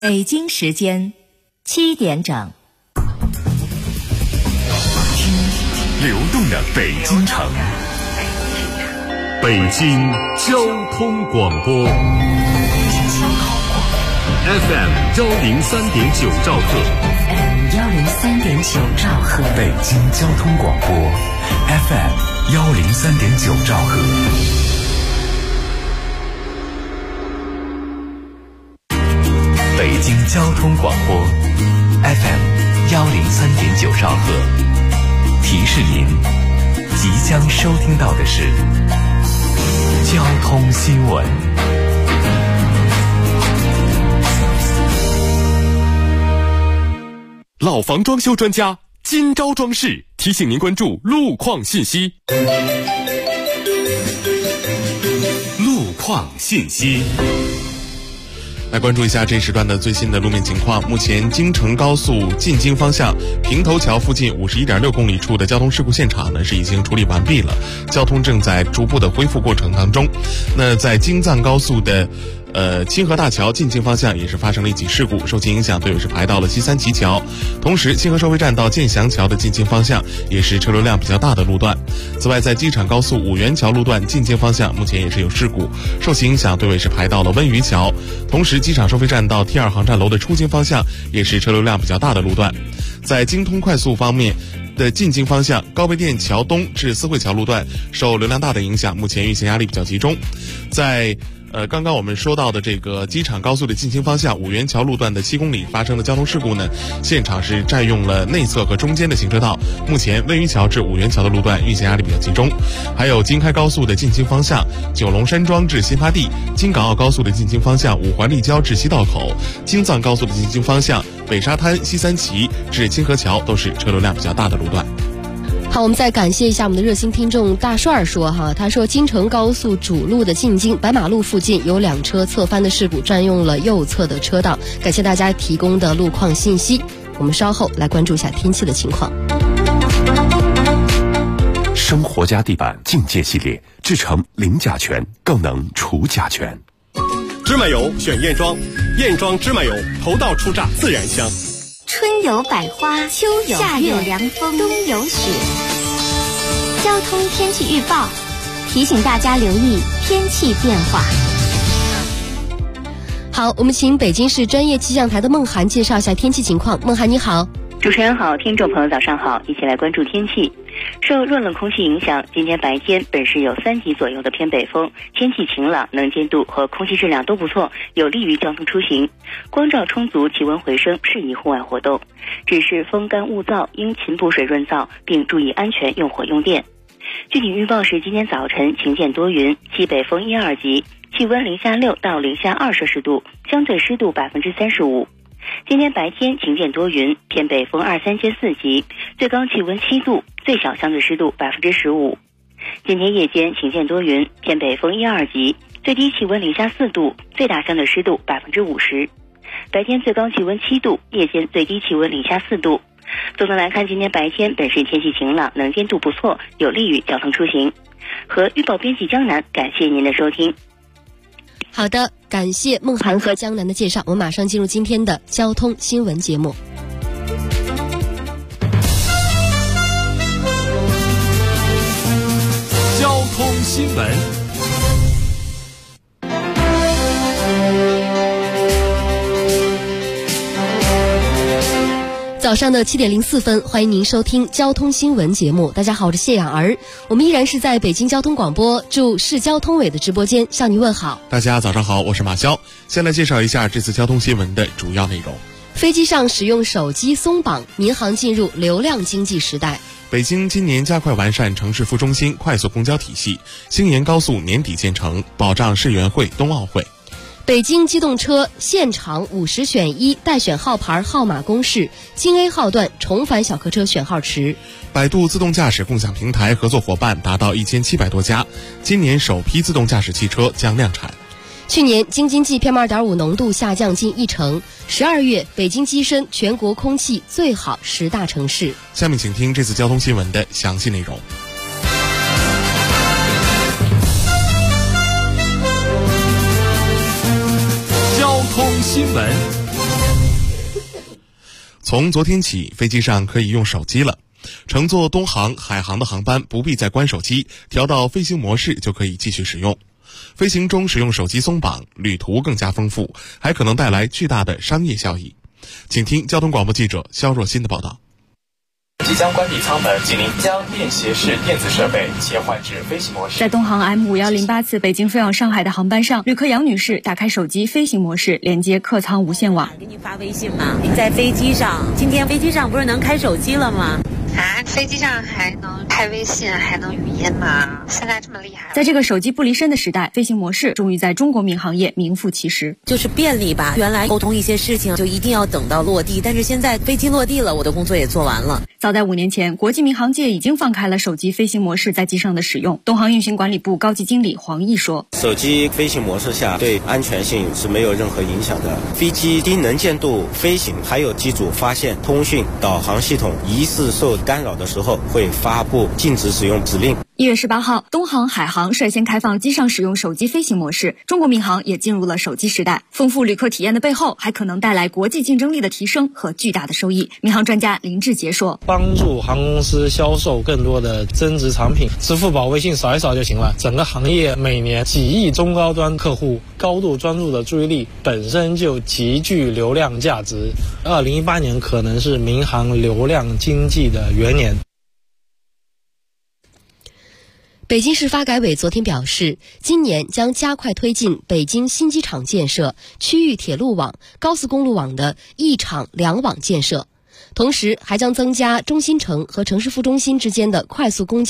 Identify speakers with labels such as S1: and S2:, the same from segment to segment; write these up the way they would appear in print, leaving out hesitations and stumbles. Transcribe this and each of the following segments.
S1: 北京时间7点整。
S2: 流动的北京城，北京交通广播 FM 103.9兆赫
S3: 103.9兆赫，
S2: 北京交通广播 FM 103.9兆赫。北京交通广播 FM 103.9兆赫，提示您即将收听到的是交通新闻。
S4: 老房装修专家今朝装饰提醒您关注路况信息。路况信息。来关注一下这时段的最新的路面情况。目前京承高速进京方向平头桥附近51.6公里处的交通事故现场呢是已经处理完毕了，交通正在逐步的恢复过程当中。那在京藏高速的清河大桥进京方向也是发生了一起事故，受其影响队伍是排到了西三旗桥，同时清河收费站到建祥桥的进京方向也是车流量比较大的路段。此外，在机场高速五原桥路段进京方向目前也是有事故，受其影响队伍是排到了温榆桥，同时机场收费站到 T2 航站楼的出京方向也是车流量比较大的路段。在京通快速方面的进京方向，高碑店桥东至思汇桥路段受流量大的影响，目前运行压力比较集中。在刚刚我们说到的这个机场高速的进京方向五原桥路段的7公里发生的交通事故呢，现场是占用了内侧和中间的行车道，目前温榆桥至五原桥的路段运行压力比较集中。还有京开高速的进京方向九龙山庄至新发地，京港澳高速的进京方向五环立交至西道口，京藏高速的进京方向北沙滩西三旗至清河桥都是车流量比较大的路段。
S5: 好，我们再感谢一下我们的热心听众大帅说他说京承高速主路的进京白马路附近有2车侧翻的事故，占用了右侧的车道，感谢大家提供的路况信息。我们稍后来关注一下天气的情况。
S2: 生活家地板净界系列制成零甲醛，更能除甲醛。
S4: 芝麻油选燕庄，燕庄芝麻油头道初榨自然香。
S6: 春有百花，秋有夏有凉风，冬有雪。交通天气预报提醒大家留意天气变化。
S5: 好，我们请北京市专业气象台的孟涵介绍一下天气情况。孟涵你好。
S7: 主持人好，听众朋友早上好，一起来关注天气。受弱冷空气影响，今天白天本市有3级左右的偏北风，天气晴朗，能见度和空气质量都不错，有利于交通出行。光照充足，气温回升，适宜户外活动。只是风干物燥，应勤补水润燥，并注意安全用火用电。具体预报是今天早晨晴见多云，西北风1、2级，气温0下6到0下2摄氏度，相对湿度35%。今天白天晴见多云，偏北风2、3阶4级，最高气温7度，最小相对湿度15%。今天夜间晴见多云，偏北风1、2级，最低气温0下4度，最大相对湿度50%。白天最高气温7度，夜间最低气温0下4度。总的来看，今天白天本市天气晴朗，能见度不错，有利于交通出行。和预报编辑江南，感谢您的收听。
S5: 好的，感谢孟涵和江南的介绍，我们马上进入今天的交通新闻节目。
S4: 交通新闻。
S5: 早上的7点04分，欢迎您收听交通新闻节目。大家好，我是谢雅儿，我们依然是在北京交通广播驻市交通委的直播间向您问好。
S4: 大家早上好，我是马潇。先来介绍一下这次交通新闻的主要内容。
S5: 飞机上使用手机松绑，民航进入流量经济时代。
S4: 北京今年加快完善城市副中心快速公交体系，星沿高速年底建成，保障世园会、冬奥会。
S5: 北京机动车现场50选1待选号牌号码公示，京 A 号段重返小客车选号池。
S4: 百度自动驾驶共享平台合作伙伴达到1700多家，今年首批自动驾驶汽车将量产。
S5: 去年京津冀 PM2.5 浓度下降近1成，12月北京跻身全国空气最好10大城市。
S4: 下面请听这次交通新闻的详细内容。
S2: 交通新闻。
S4: 从昨天起，飞机上可以用手机了。乘坐东航、海航的航班不必再关手机，调到飞行模式就可以继续使用。飞行中使用手机松绑，旅途更加丰富，还可能带来巨大的商业效益。请听交通广播记者肖若欣的报道。
S3: 即将关闭舱门，请您将便携式电子设备切换至飞行模式。
S8: 在东航 M5108次北京飞往上海的航班上，旅客杨女士打开手机飞行模式，连接客舱无线网。
S9: 给你发微信吗？您在飞机上，今天飞机上不是能开手机了吗？
S10: 飞机上还能开微信，还能语音吗？现在这么厉害。
S8: 在这个手机不离身的时代，飞行模式终于在中国民航业名副其实。
S9: 就是便利吧，原来沟通一些事情就一定要等到落地，但是现在飞机落地了，我的工作也做完了。
S8: 早在5年前，国际民航界已经放开了手机飞行模式在机上的使用。东航运行管理部高级经理黄毅说，
S11: 手机飞行模式下对安全性是没有任何影响的。飞机低能见度飞行，还有机组发现通讯导航系统疑似受干扰的时候，会发布禁止使用指令。
S8: 1月18号，东航、海航率先开放机上使用手机飞行模式，中国民航也进入了手机时代。丰富旅客体验的背后，还可能带来国际竞争力的提升和巨大的收益。民航专家林志杰说，
S12: 帮助航空公司销售更多的增值产品，支付宝、微信扫一扫就行了。整个行业每年几亿中高端客户高度专注的注意力，本身就极具流量价值。2018年可能是民航流量经济的元年。
S5: 北京市发改委昨天表示，今年将加快推进北京新机场建设、区域铁路网、高速公路网的一场两网建设，同时还将增加中心城和城市副中心之间的快速公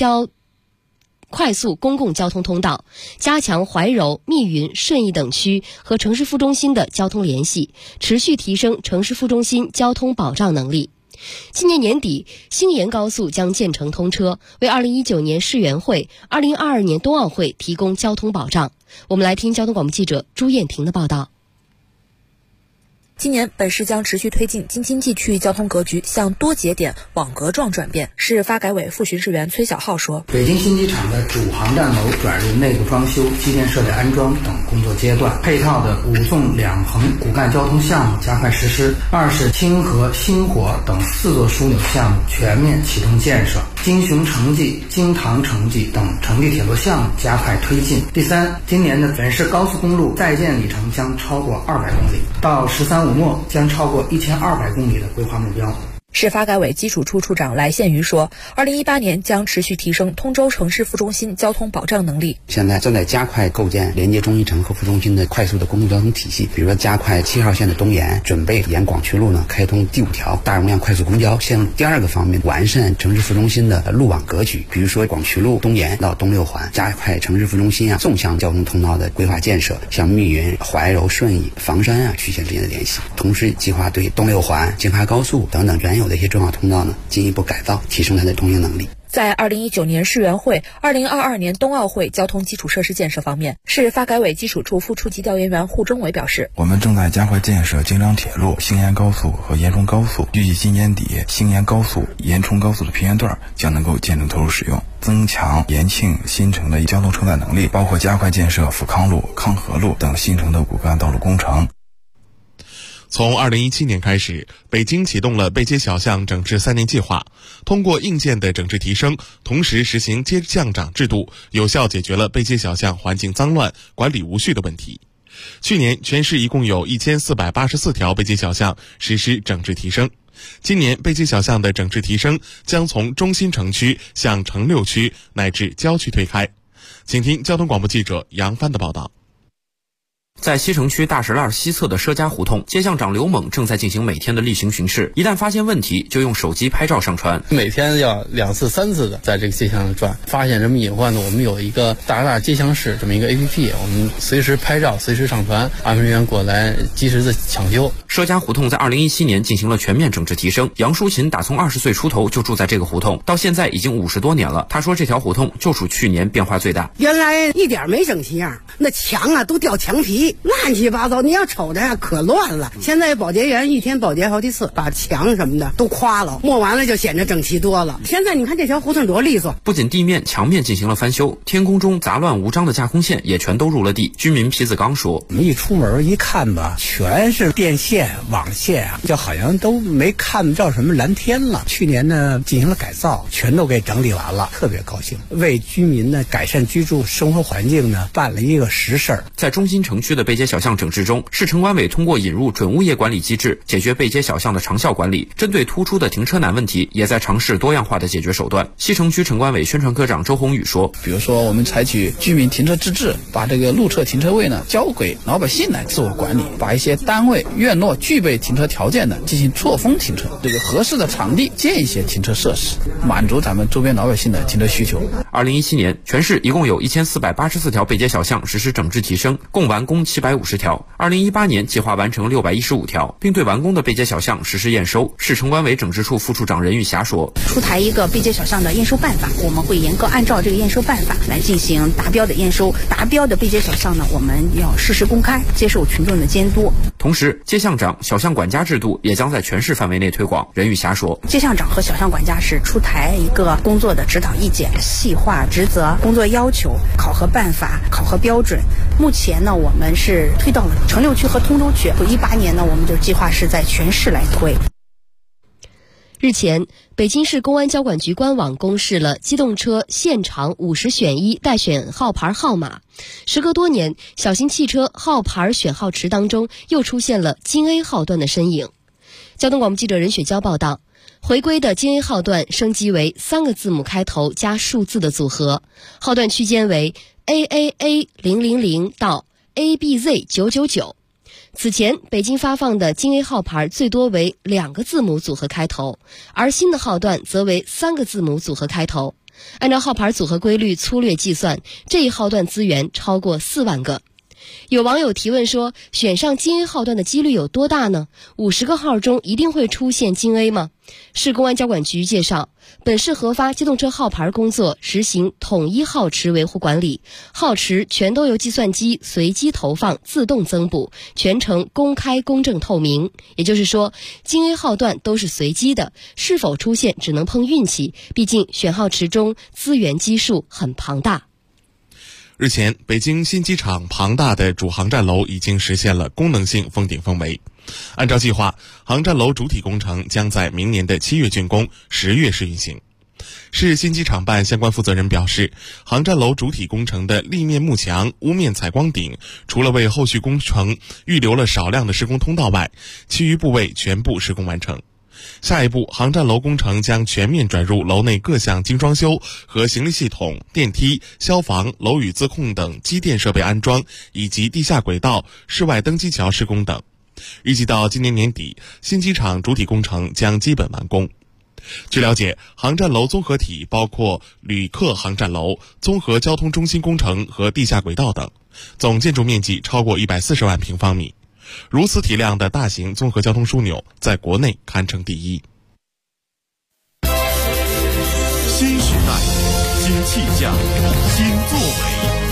S5: 共交通通道，加强怀柔、密云、顺义等区和城市副中心的交通联系，持续提升城市副中心交通保障能力。今年年底，星沿高速将建成通车，为2019年世园会、2022年冬奥会提供交通保障。我们来听交通广播记者朱艳婷的报道。
S13: 今年，本市将持续推进京津冀区域交通格局向多节点网格状转变。市发改委副巡视员崔小浩说，
S14: 北京新机场的主航站楼转入内部装修、机电设备安装等工作阶段，配套的5纵2横骨干交通项目加快实施。2是清河、星火等4座枢纽项目全面启动建设，京雄城际、京唐城际等城际铁路项目加快推进。第3，今年的本市高速公路在建里程将超过200公里，到13/5末将超过1200公里的规划目标。
S13: 市发改委基础处处长来宪瑜说，2018年将持续提升通州城市副中心交通保障能力。
S15: 现在正在加快构建连接中心城和副中心的快速的公共交通体系，比如说加快7号线的东延，准备沿广渠路呢开通第5条大容量快速公交线路。第2个方面，完善城市副中心的路网格局，比如说广渠路东延到东6环，加快城市副中心纵向交通通道的规划建设，像密云、怀柔、顺义、房山区线之间的联系。同时计划对东6环、京哈高速等等原有的一些重要通道呢进一步改造，提升它的通行能力。
S13: 在2019年世园会、2022年冬奥会交通基础设施建设方面，市发改委基础处副处级调研员胡忠伟表示，
S16: 我们正在加快建设京张铁路、星沿高速和延冲高速，预计今年底星沿高速、延冲高速的平原段将能够建成投入使用，增强延庆新城的交通承载能力，包括加快建设富康路、康河路等新城的骨干道路工程。
S4: 从2017年开始，北京启动了背街小巷整治3年计划，通过硬件的整治提升，同时实行街巷长制度，有效解决了背街小巷环境脏乱、管理无序的问题。去年，全市一共有1484条背街小巷实施整治提升。今年，背街小巷的整治提升将从中心城区向城6区乃至郊区推开。请听交通广播记者杨帆的报道。
S17: 在西城区大石栏西侧的佘家胡同，街巷长刘猛正在进行每天的例行巡视，一旦发现问题，就用手机拍照上传。
S12: 每天要2次3次的在这个街巷上转，发现什么隐患呢？我们有一个大石栏街巷室这么一个 APP， 我们随时拍照，随时上传，安全人员过来及时的抢修。
S17: 佘家胡同在2017年进行了全面整治提升。杨淑琴打从20岁出头就住在这个胡同，到现在已经50多年了。她说这条胡同就属去年变化最大。
S18: 原来一点没整齐样，那墙啊都掉墙皮， 漆，乱七八糟，你要瞅着可乱了。现在保洁员一天保洁好几次，把墙什么的都夸了，抹完了就显得整齐多了。现在你看这条胡同多利索。
S17: 不仅地面、墙面进行了翻修，天空中杂乱无章的架空线也全都入了地。居民皮子刚说：“
S19: 我们一出门一看吧，全是电线、网线啊，就好像都没看到什么蓝天了。去年呢进行了改造，全都给整理完了，特别高兴。为居民呢改善居住生活环境呢办了一个实事儿。”
S17: 在中心城区的背街小巷整治中，市城管委通过引入准物业管理机制，解决背街小巷的长效管理。针对突出的停车难问题，也在尝试多样化的解决手段。西城区城管委宣传科长周宏宇说：“
S20: 比如说，我们采取居民停车自治，把这个路侧停车位呢交给老百姓来自我管理，把一些单位院落具备停车条件的进行错峰停车，这个合适的场地建一些停车设施，满足咱们周边老百姓的停车需求。
S17: ”2017年，全市一共有1484条背街小巷实施整治提升，共完工750条。2018年计划完成615条，并对完工的背街小巷实施验收。市城管委整治处副处长任玉霞说：“
S21: 出台一个背街小巷的验收办法，我们会严格按照这个验收办法来进行达标的验收。达标的背街小巷呢，我们要实时公开，接受群众的监督。
S17: 同时，街巷长、小巷管家制度也将在全市范围内推广。”任玉霞说：“
S21: 街巷长和小巷管家是出台一个工作的指导意见，细化职责、工作要求、考核办法、考核标准。目前呢，我们是推到了城六区和通州区。18年呢，我们就计划是在全市来推。”
S5: 日前，北京市公安交管局官网公示了机动车现场50选1待选号牌号码。时隔多年，小型汽车号牌选号池当中又出现了京 A 号段的身影。交通广播记者任雪娇报道，回归的京 A 号段升级为3个字母开头加数字的组合，号段区间为 AAA000 到 ABZ999。此前，北京发放的京 A 号牌最多为2个字母组合开头，而新的号段则为3个字母组合开头。按照号牌组合规律粗略计算，这一号段资源超过4万个。有网友提问说，选上京 A 号段的几率有多大呢？50个号中一定会出现京 A 吗？市公安交管局介绍，本市核发机动车号牌工作实行统一号池维护管理，号池全都由计算机随机投放自动增补，全程公开公正透明。也就是说，京 A 号段都是随机的，是否出现只能碰运气，毕竟选号池中资源基数很庞大。
S4: 日前，北京新机场庞大的主航站楼已经实现了功能性封顶封围。按照计划，航站楼主体工程将在明年的7月竣工，10月试运行。市新机场办相关负责人表示，航站楼主体工程的立面幕墙、屋面采光顶，除了为后续工程预留了少量的施工通道外，其余部位全部施工完成。下一步，航站楼工程将全面转入楼内各项精装修和行李系统、电梯、消防、楼宇自控等机电设备安装，以及地下轨道、室外登机桥施工等。预计到今年年底，新机场主体工程将基本完工。据了解，航站楼综合体包括旅客航站楼、综合交通中心工程和地下轨道等，总建筑面积超过140万平方米。如此体量的大型综合交通枢纽，在国内堪称第一。
S2: 新时代，新气象，新作为。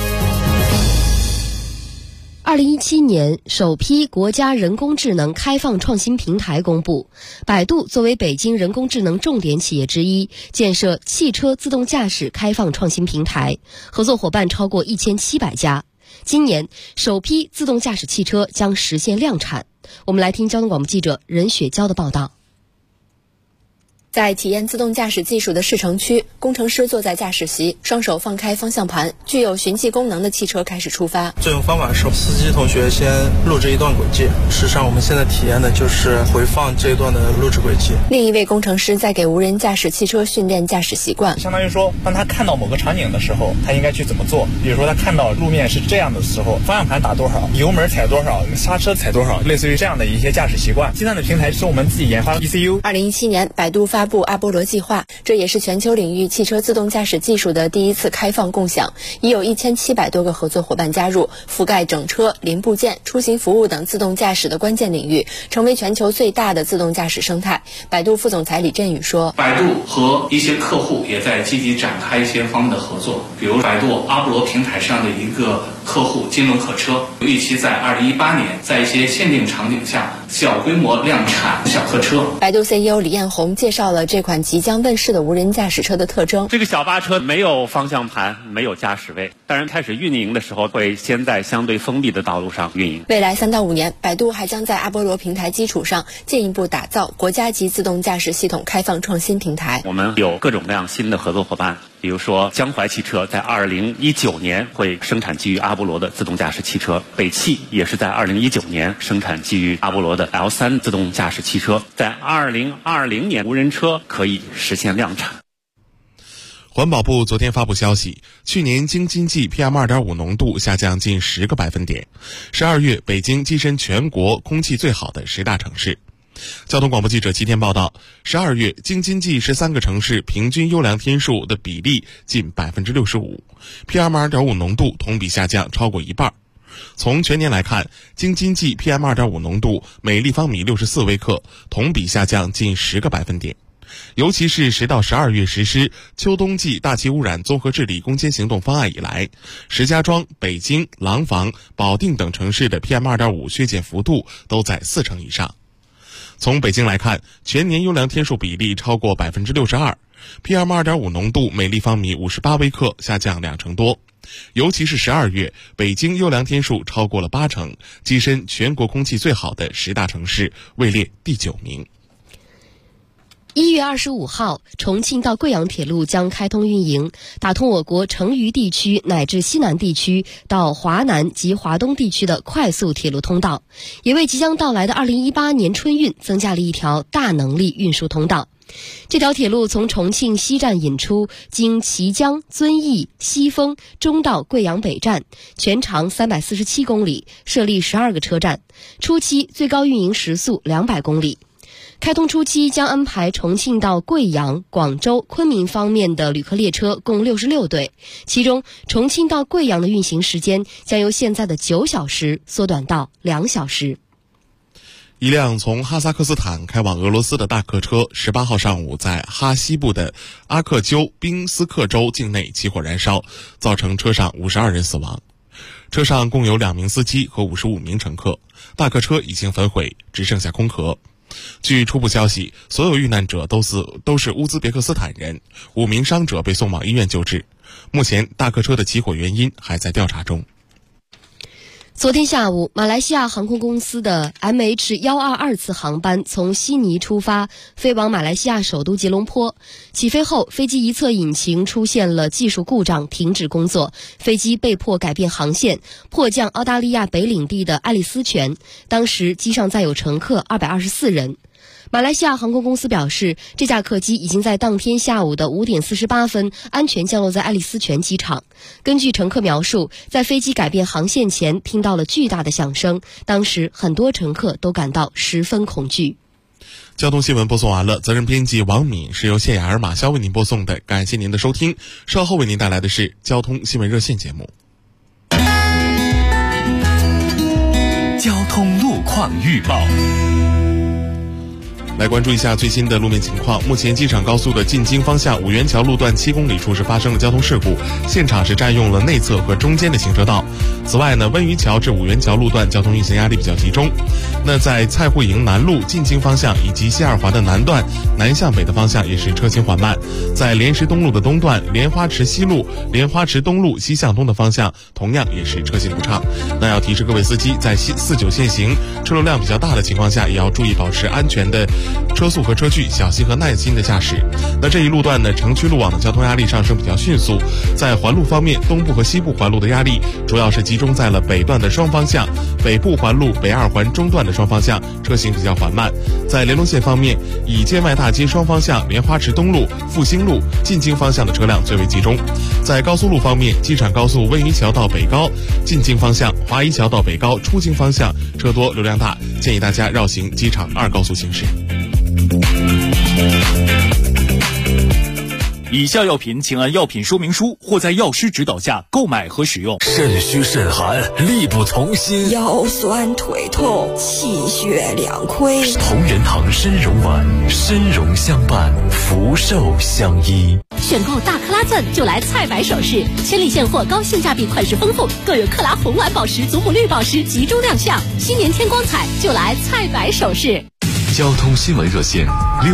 S5: 2017年，首批国家人工智能开放创新平台公布，百度作为北京人工智能重点企业之一，建设汽车自动驾驶开放创新平台，合作伙伴超过1700家。今年，首批自动驾驶汽车将实现量产。我们来听交通广播记者任雪娇的报道。
S13: 在体验自动驾驶技术的试乘区，工程师坐在驾驶席，双手放开方向盘，具有循迹功能的汽车开始出发。
S22: 作用方法是司机同学先录制一段轨迹，事实上我们现在体验的就是回放这一段的录制轨迹。
S13: 另一位工程师在给无人驾驶汽车训练驾驶习惯，
S23: 相当于说，当他看到某个场景的时候，他应该去怎么做。比如说他看到路面是这样的时候，方向盘打多少，油门踩多少，刹车踩多少，类似于这样的一些驾驶习惯。计算的平台是我们自己研发的 ECU。
S13: 2017年，百度发发布阿波罗计划，这也是全球领域汽车自动驾驶技术的第一次开放共享，已有1700多个合作伙伴加入，覆盖整车、零部件、出行服务等自动驾驶的关键领域，成为全球最大的自动驾驶生态。百度副总裁李振宇说，
S1: 百度和一些客户也在积极展开一些方面的合作，比如百度阿波罗平台上的一个客户金轮客车，预期在2018年在一些限定场景下小规模量产小客车。
S13: 百度 CEO 李彦宏介绍了这款即将问世的无人驾驶车的特征。
S6: 这个小巴车没有方向盘，没有驾驶位，当然开始运营的时候会先在相对封闭的道路上运营。
S13: 未来3到5年，百度还将在阿波罗平台基础上进一步打造国家级自动驾驶系统开放创新平台。
S6: 我们有各种各样新的合作伙伴，比如说江淮汽车在2019年会生产基于阿波罗的自动驾驶汽车，北汽也是在2019年生产基于阿波罗的 L3 自动驾驶汽车，在2020年无人车可以实现量产。
S4: 环保部昨天发布消息，去年京津冀 PM2.5 浓度下降近10个百分点。12月，北京跻身全国空气最好的10大城市。交通广播记者齐天报道，12月京津冀13个城市平均优良天数的比例近 65%， PM2.5 浓度同比下降超过一半。从全年来看，京津冀 PM2.5 浓度每立方米64微克，同比下降近10个百分点。尤其是10到12月实施秋冬季大气污染综合治理攻坚行动方案以来，石家庄、北京、廊坊、保定等城市的 PM2.5 削减幅度都在4成以上。从北京来看，全年优良天数比例超过 62%， PM2.5 浓度每立方米58微克，下降2成多。尤其是12月，北京优良天数超过了8成，跻身全国空气最好的10大城市，位列第9名。
S5: 1月25号，重庆到贵阳铁路将开通运营，打通我国成渝地区乃至西南地区到华南及华东地区的快速铁路通道，也为即将到来的2018年春运增加了一条大能力运输通道。这条铁路从重庆西站引出，经綦江、遵义、西丰，中到贵阳北站，全长347公里，设立12个车站，初期最高运营时速200公里。开通初期将安排重庆到贵阳、广州、昆明方面的旅客列车共66对，其中重庆到贵阳的运行时间将由现在的9小时缩短到2小时。
S4: 一辆从哈萨克斯坦开往俄罗斯的大客车18号上午在哈西部的阿克丘宾斯克州境内起火燃烧，造成车上52人死亡。车上共有2名司机和55名乘客，大客车已经焚毁，只剩下空壳。据初步消息，所有遇难者都是乌兹别克斯坦人，5名伤者被送往医院救治。目前大客车的起火原因还在调查中。
S5: 昨天下午，马来西亚航空公司的 MH122 次航班从悉尼出发，飞往马来西亚首都吉隆坡。起飞后，飞机一侧引擎出现了技术故障，停止工作，飞机被迫改变航线，迫降澳大利亚北领地的爱丽丝泉。当时机上载有乘客224人。马来西亚航空公司表示，这架客机已经在当天下午的5点48分安全降落在爱丽丝泉机场。根据乘客描述，在飞机改变航线前听到了巨大的响声，当时很多乘客都感到十分恐惧。
S4: 交通新闻播送完了，责任编辑王敏，是由谢雅儿、马潇为您播送的，感谢您的收听。稍后为您带来的是交通新闻热线节目。
S2: 交通路况预报。
S4: 来关注一下最新的路面情况。目前机场高速的进京方向五元桥路段7公里处是发生了交通事故，现场是占用了内侧和中间的行车道。此外呢，温榆桥至五元桥路段交通运行压力比较集中。那在蔡户营南路进京方向以及西二环的南段南向北的方向也是车行缓慢。在莲石东路的东段莲花池西路莲花池东路西向东的方向同样也是车行不畅。那要提示各位司机，在49限行车流量比较大的情况下，也要注意保持安全的车速和车距，小心和耐心的驾驶。那这一路段呢，城区路网的交通压力上升比较迅速。在环路方面，东部和西部环路的压力主要是集中在了北段的双方向，北部环路北二环中段的双方向车行比较缓慢。在联络线方面，以建外大街双方向莲花池东路、复兴路进京方向的车辆最为集中。在高速路方面，机场高速温榆桥到北高进京方向，华谊桥到北高出京方向车多流量大，建议大家绕行机场2高速行驶。
S3: 以下药品请按药品说明书或在药师指导下购买和使用。
S7: 肾虚肾寒，力不从心，
S10: 腰酸腿痛，气血两亏。
S7: 同仁堂参茸丸，参茸相伴，福寿相依。
S24: 选购大克拉钻就来菜百首饰，千里现货，高性价比，款式丰富，更有克拉红蓝宝石、祖母绿宝石集中亮相。新年添光彩，就来菜百首饰。
S2: 交通新闻热线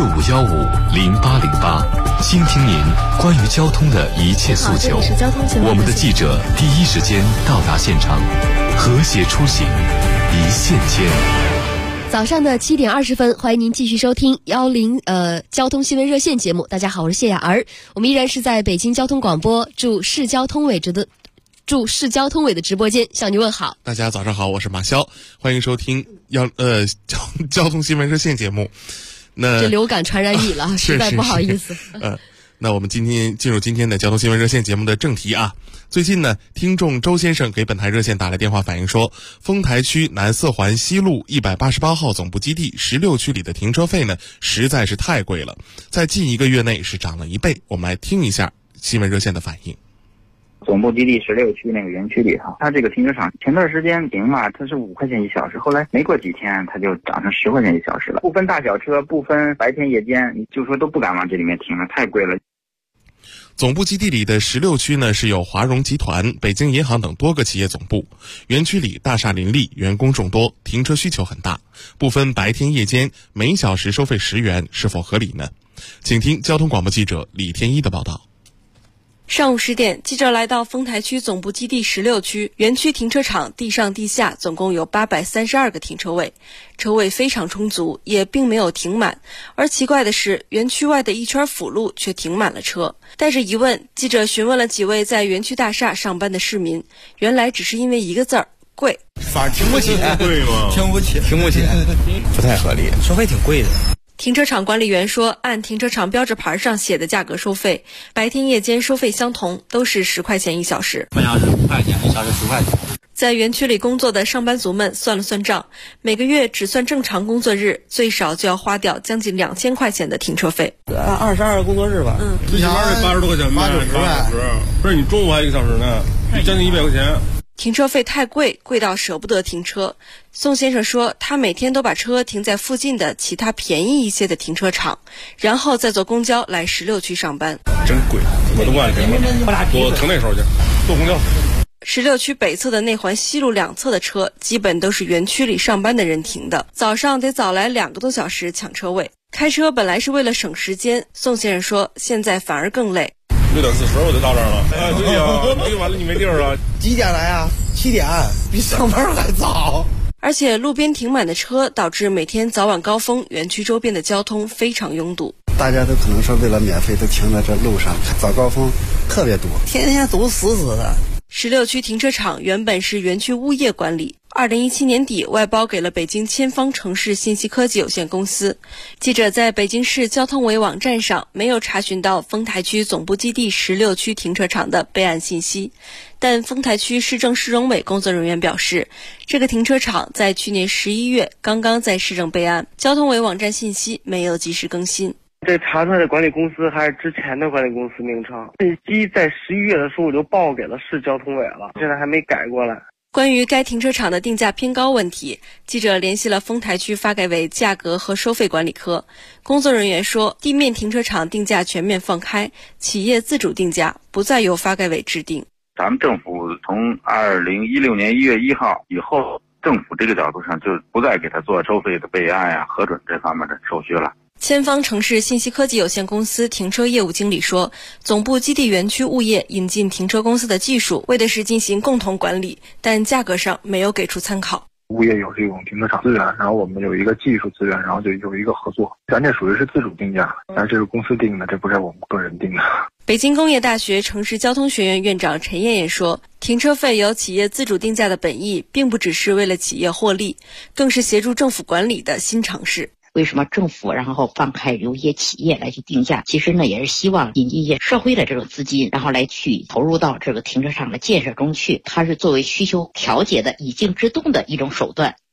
S2: 65150808，倾听您关于交通的一切诉求。我们的记者第一时间到达现场，和谐出行，一线牵。
S5: 早上的7点20分，欢迎您继续收听交通新闻热线节目。大家好，我是谢雅儿，我们依然是在北京交通广播驻市交通委的直播间向您问好。
S4: 大家早上好，我是马潇，欢迎收听交通新闻热线节目。那
S5: 这流感传染你了，实在不好意思。
S4: 那我们今天进入今天的交通新闻热线节目的正题啊。最近呢，听众周先生给本台热线打来电话反映说，丰台区南四环西路188号总部基地16区里的停车费呢，实在是太贵了，在近1个月内是涨了1倍。我们来听一下新闻热线的反应。
S25: 总部基地16区那个园区里头，它这个停车场前段时间停嘛，它是5块钱1小时，后来没过几天它就涨成10块钱1小时了。不分大小车，不分白天夜间，你就说都不敢往这里面停了，太贵了。
S4: 总部基地里的16区呢，是有华融集团、北京银行等多个企业总部。园区里大厦林立，员工众多，停车需求很大。不分白天夜间，每小时收费10元，是否合理呢？请听交通广播记者李天一的报道。
S26: 上午10点，记者来到丰台区总部基地16区园区停车场，地上地下总共有832个停车位，车位非常充足，也并没有停满。而奇怪的是，园区外的一圈辅路却停满了车。带着疑问，记者询问了几位在园区大厦上班的市民，原来只是因为一个字儿——贵。
S27: 反正停不起， 贵吗？停不起， 不太合理，收费挺贵的。
S26: 停车场管理员说，按停车场标志牌上写的价格收费，白天夜间收费相同，都是10块钱1小时。
S27: 半小时5块钱，1小时10块钱。
S26: 在园区里工作的上班族们算了算账，每个月只算正常工作日，最少就要花掉将近2000块钱的停车费。
S27: 按22个工作日吧。最起码得80多块钱，80-90块。不是你中午还1个小时呢，将近100块钱。
S26: 停车费太贵，贵到舍不得停车。宋先生说，他每天都把车停在附近的其他便宜一些的停车场，然后再坐公交来16区上班。
S27: 真贵，我都不敢停了，我停那时候去，坐公交。
S26: 16区北侧的内环西路两侧的车，基本都是园区里上班的人停的，早上得早来2个多小时抢车位。开车本来是为了省时间，宋先生说，现在反而更累。
S27: 6点40我就到这儿了。对呀，没完了你没地儿了。
S28: 几点来啊？7点，比上班还早。
S26: 而且路边停满的车，导致每天早晚高峰园区周边的交通非常拥堵。
S28: 大家都可能说为了免费都停在这路上，早高峰特别多，天天堵死的。
S26: 16区停车场原本是园区物业管理，2017年底外包给了北京千方城市信息科技有限公司。记者在北京市交通委网站上没有查询到丰台区总部基地16区停车场的备案信息，但丰台区市政市容委工作人员表示，这个停车场在去年11月刚刚在市政备案，交通委网站信息没有及时更新。
S29: 这查出来的管理公司还是之前的管理公司名称，信息在11月的时候就报给了市交通委了，现在还没改过来。
S26: 关于该停车场的定价偏高问题，记者联系了丰台区发改委价格和收费管理科，工作人员说，地面停车场定价全面放开，企业自主定价，不再由发改委制定。
S30: 咱们政府从2016年1月1号以后，政府这个角度上就不再给他做收费的备案呀、核准这方面的手续了。
S26: 千方城市信息科技有限公司停车业务经理说，总部基地园区物业引进停车公司的技术，为的是进行共同管理，但价格上没有给出参考。
S31: 物业有这种停车场资源，然后我们有一个技术资源，然后就有一个合作。咱这属于是自主定价，但这是公司定的，这不是我们个人定的。
S26: 北京工业大学城市交通学院院长陈燕燕说，停车费由企业自主定价的本意，并不只是为了企业获利，更是协助政府管理的新尝试。
S32: 为什么政府然后放开由一些企业来去定价？其实呢，也是希望引进一些社会的这种资金，然后来去投入到这个停车场的建设中去。它是作为需求调节的以静制动的一种手段。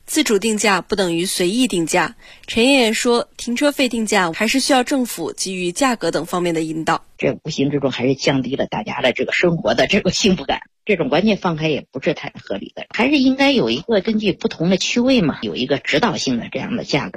S26: 自主定价不等于随意定价。陈燕燕说，停车费定价还是需要政府给予价格等方面的引导。
S32: 这无形之中还是降低了大家的这个生活的这个幸福感。这种观念放开也不是太合理的，还是应该有一个根据不同的区位嘛，有一个指导性的这样的价格。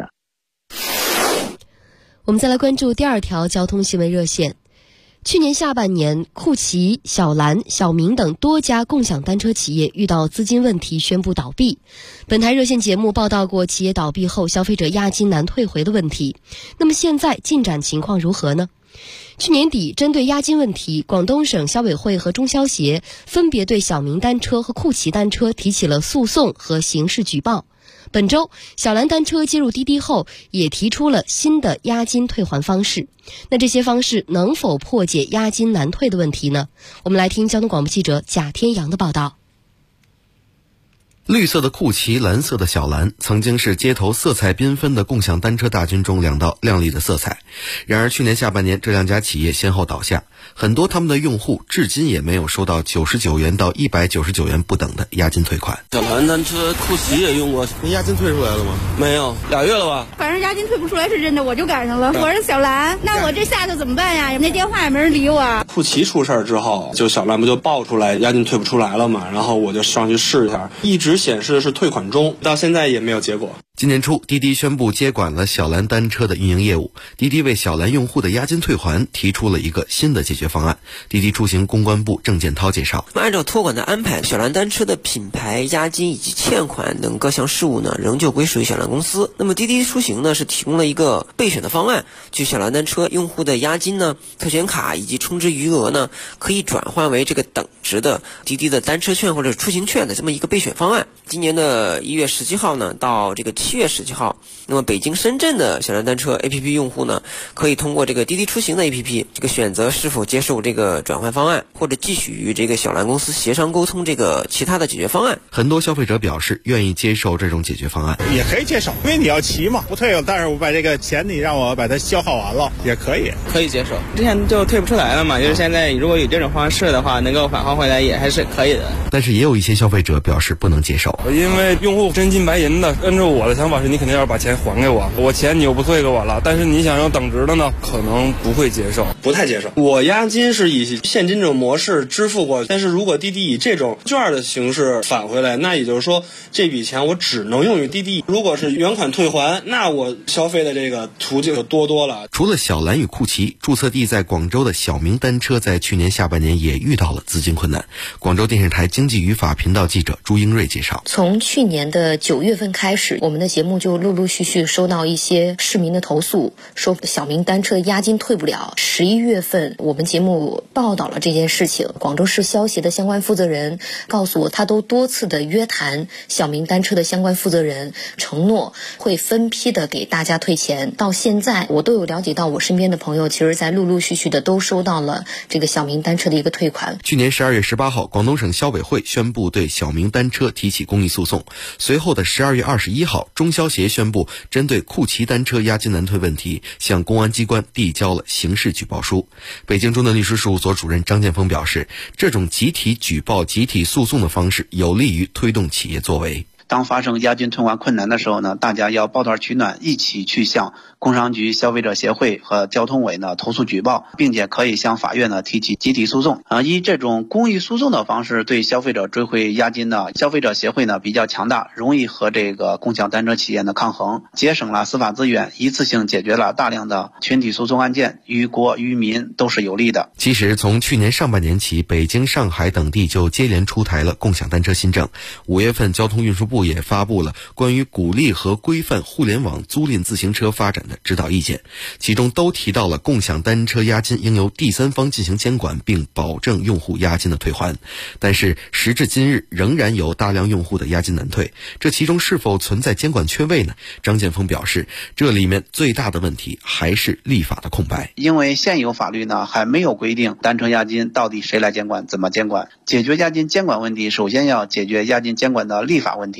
S5: 我们再来关注第二条交通新闻热线。去年下半年，酷骑、小蓝、小明等多家共享单车企业遇到资金问题宣布倒闭。本台热线节目报道过企业倒闭后消费者押金难退回的问题。那么现在进展情况如何呢？去年底，针对押金问题，广东省消委会和中消协分别对小明单车和酷骑单车提起了诉讼和刑事举报。本周，小蓝单车接入滴滴后，也提出了新的押金退还方式。那这些方式能否破解押金难退的问题呢？我们来听交通广播记者贾天阳的报道。
S8: 绿色的酷骑，蓝色的小蓝，曾经是街头色彩缤纷的共享单车大军中两道亮丽的色彩。然而去年下半年，这两家企业先后倒下，很多他们的用户至今也没有收到99元到199元不等的押金退款。
S27: 小蓝单车、酷骑也用过，
S31: 你押金退出来了吗？
S27: 没有，2月了吧？
S9: 反正押金退不出来是真的，我就赶上了。我是小蓝，那我这下头怎么办呀？那电话也没人理我。
S27: 酷骑出事儿之后，就小蓝不就爆出来押金退不出来了嘛？然后我就上去试一下，一直显示是退款中，到现在也没有结果。
S8: 今年初，滴滴宣布接管了小蓝单车的运营业务。滴滴为小蓝用户的押金退还提出了一个新的解决方案。滴滴出行公关部郑建涛介绍，
S11: 按照托管的安排，小蓝单车的品牌、押金以及欠款等各项事务呢，仍旧归属于小蓝公司。那么滴滴出行呢，是提供了一个备选的方案，就小蓝单车用户的押金呢、特选卡以及充值余额呢，可以转换为这个等值的滴滴的单车券或者出行券的这么一个备选方案。今年的1月17号呢，到这个7月17号，那么北京、深圳的小蓝单车 APP 用户呢，可以通过这个滴滴出行的 APP， 这个选择是否接受这个转换方案，或者继续与这个小蓝公司协商沟通这个其他的解决方案。
S8: 很多消费者表示愿意接受这种解决方案，
S23: 也可以接受，因为你要骑嘛，不退了，但是我把这个钱你让我把它消耗完了，也可以
S12: 接受。之前就退不出来了嘛，就是现在如果有这种方式的话，能够返还回来也还是可以的。
S8: 但是也有一些消费者表示不能接受，
S27: 因为用户真金白银的，按照我的想法是，你肯定要把钱还给我，我钱你又不退给我了，但是你想要等值的呢，可能不会接受，
S23: 不太接受。我押金是以现金这种模式支付过，但是如果滴滴以这种券的形式返回来，那也就是说这笔钱我只能用于滴滴。如果是原款退还，那我消费的这个途径就多了。
S8: 除了小蓝与酷骑，注册地在广州的小明单车在去年下半年也遇到了资金困难。广州电视台经济与法频道记者朱英瑞介绍，
S14: 从去年的9月份开始，我们的节目就陆陆续续收到一些市民的投诉，说小明单车的押金退不了。11月份我们节目报道了这件事情，广州市消协的相关负责人告诉我，他都多次的约谈小明单车的相关负责人，承诺会分批的给大家退钱。到现在我都有了解到，我身边的朋友其实在陆陆续续的都收到了这个小明单车的一个退款。
S8: 去年12月18号，广东省消委会宣布对小明单车提起公益诉讼。随后的12月21号，中消协宣布针对酷骑单车押金难退问题，向公安机关递交了刑事举报书。北京中盾律师事务所主任张建峰表示，这种集体举报、集体诉讼的方式有利于推动企业作为。
S15: 当发生押金退还困难的时候呢，大家要抱团取暖，一起去向工商局、消费者协会和交通委呢投诉举报，并且可以向法院呢提起集体诉讼。以这种公益诉讼的方式对消费者追回押金呢，消费者协会呢比较强大，容易和这个共享单车企业呢抗衡，节省了司法资源，一次性解决了大量的群体诉讼案件，于国于民都是有利的。
S8: 其实从去年上半年起，北京、上海等地就接连出台了共享单车新政。5月份，交通运输部也发布了关于鼓励和规范互联网租赁自行车发展的指导意见，其中都提到了共享单车押金应由第三方进行监管，并保证用户押金的退还。但是时至今日，仍然有大量用户的押金难退，这其中是否存在监管缺位呢？张建峰表示，这里面最大的问题还是立法的空白。
S15: 因为现有法律呢还没有规定单车押金到底谁来监管、怎么监管。解决押金监管问题，首先要解决押金监管的立法问题。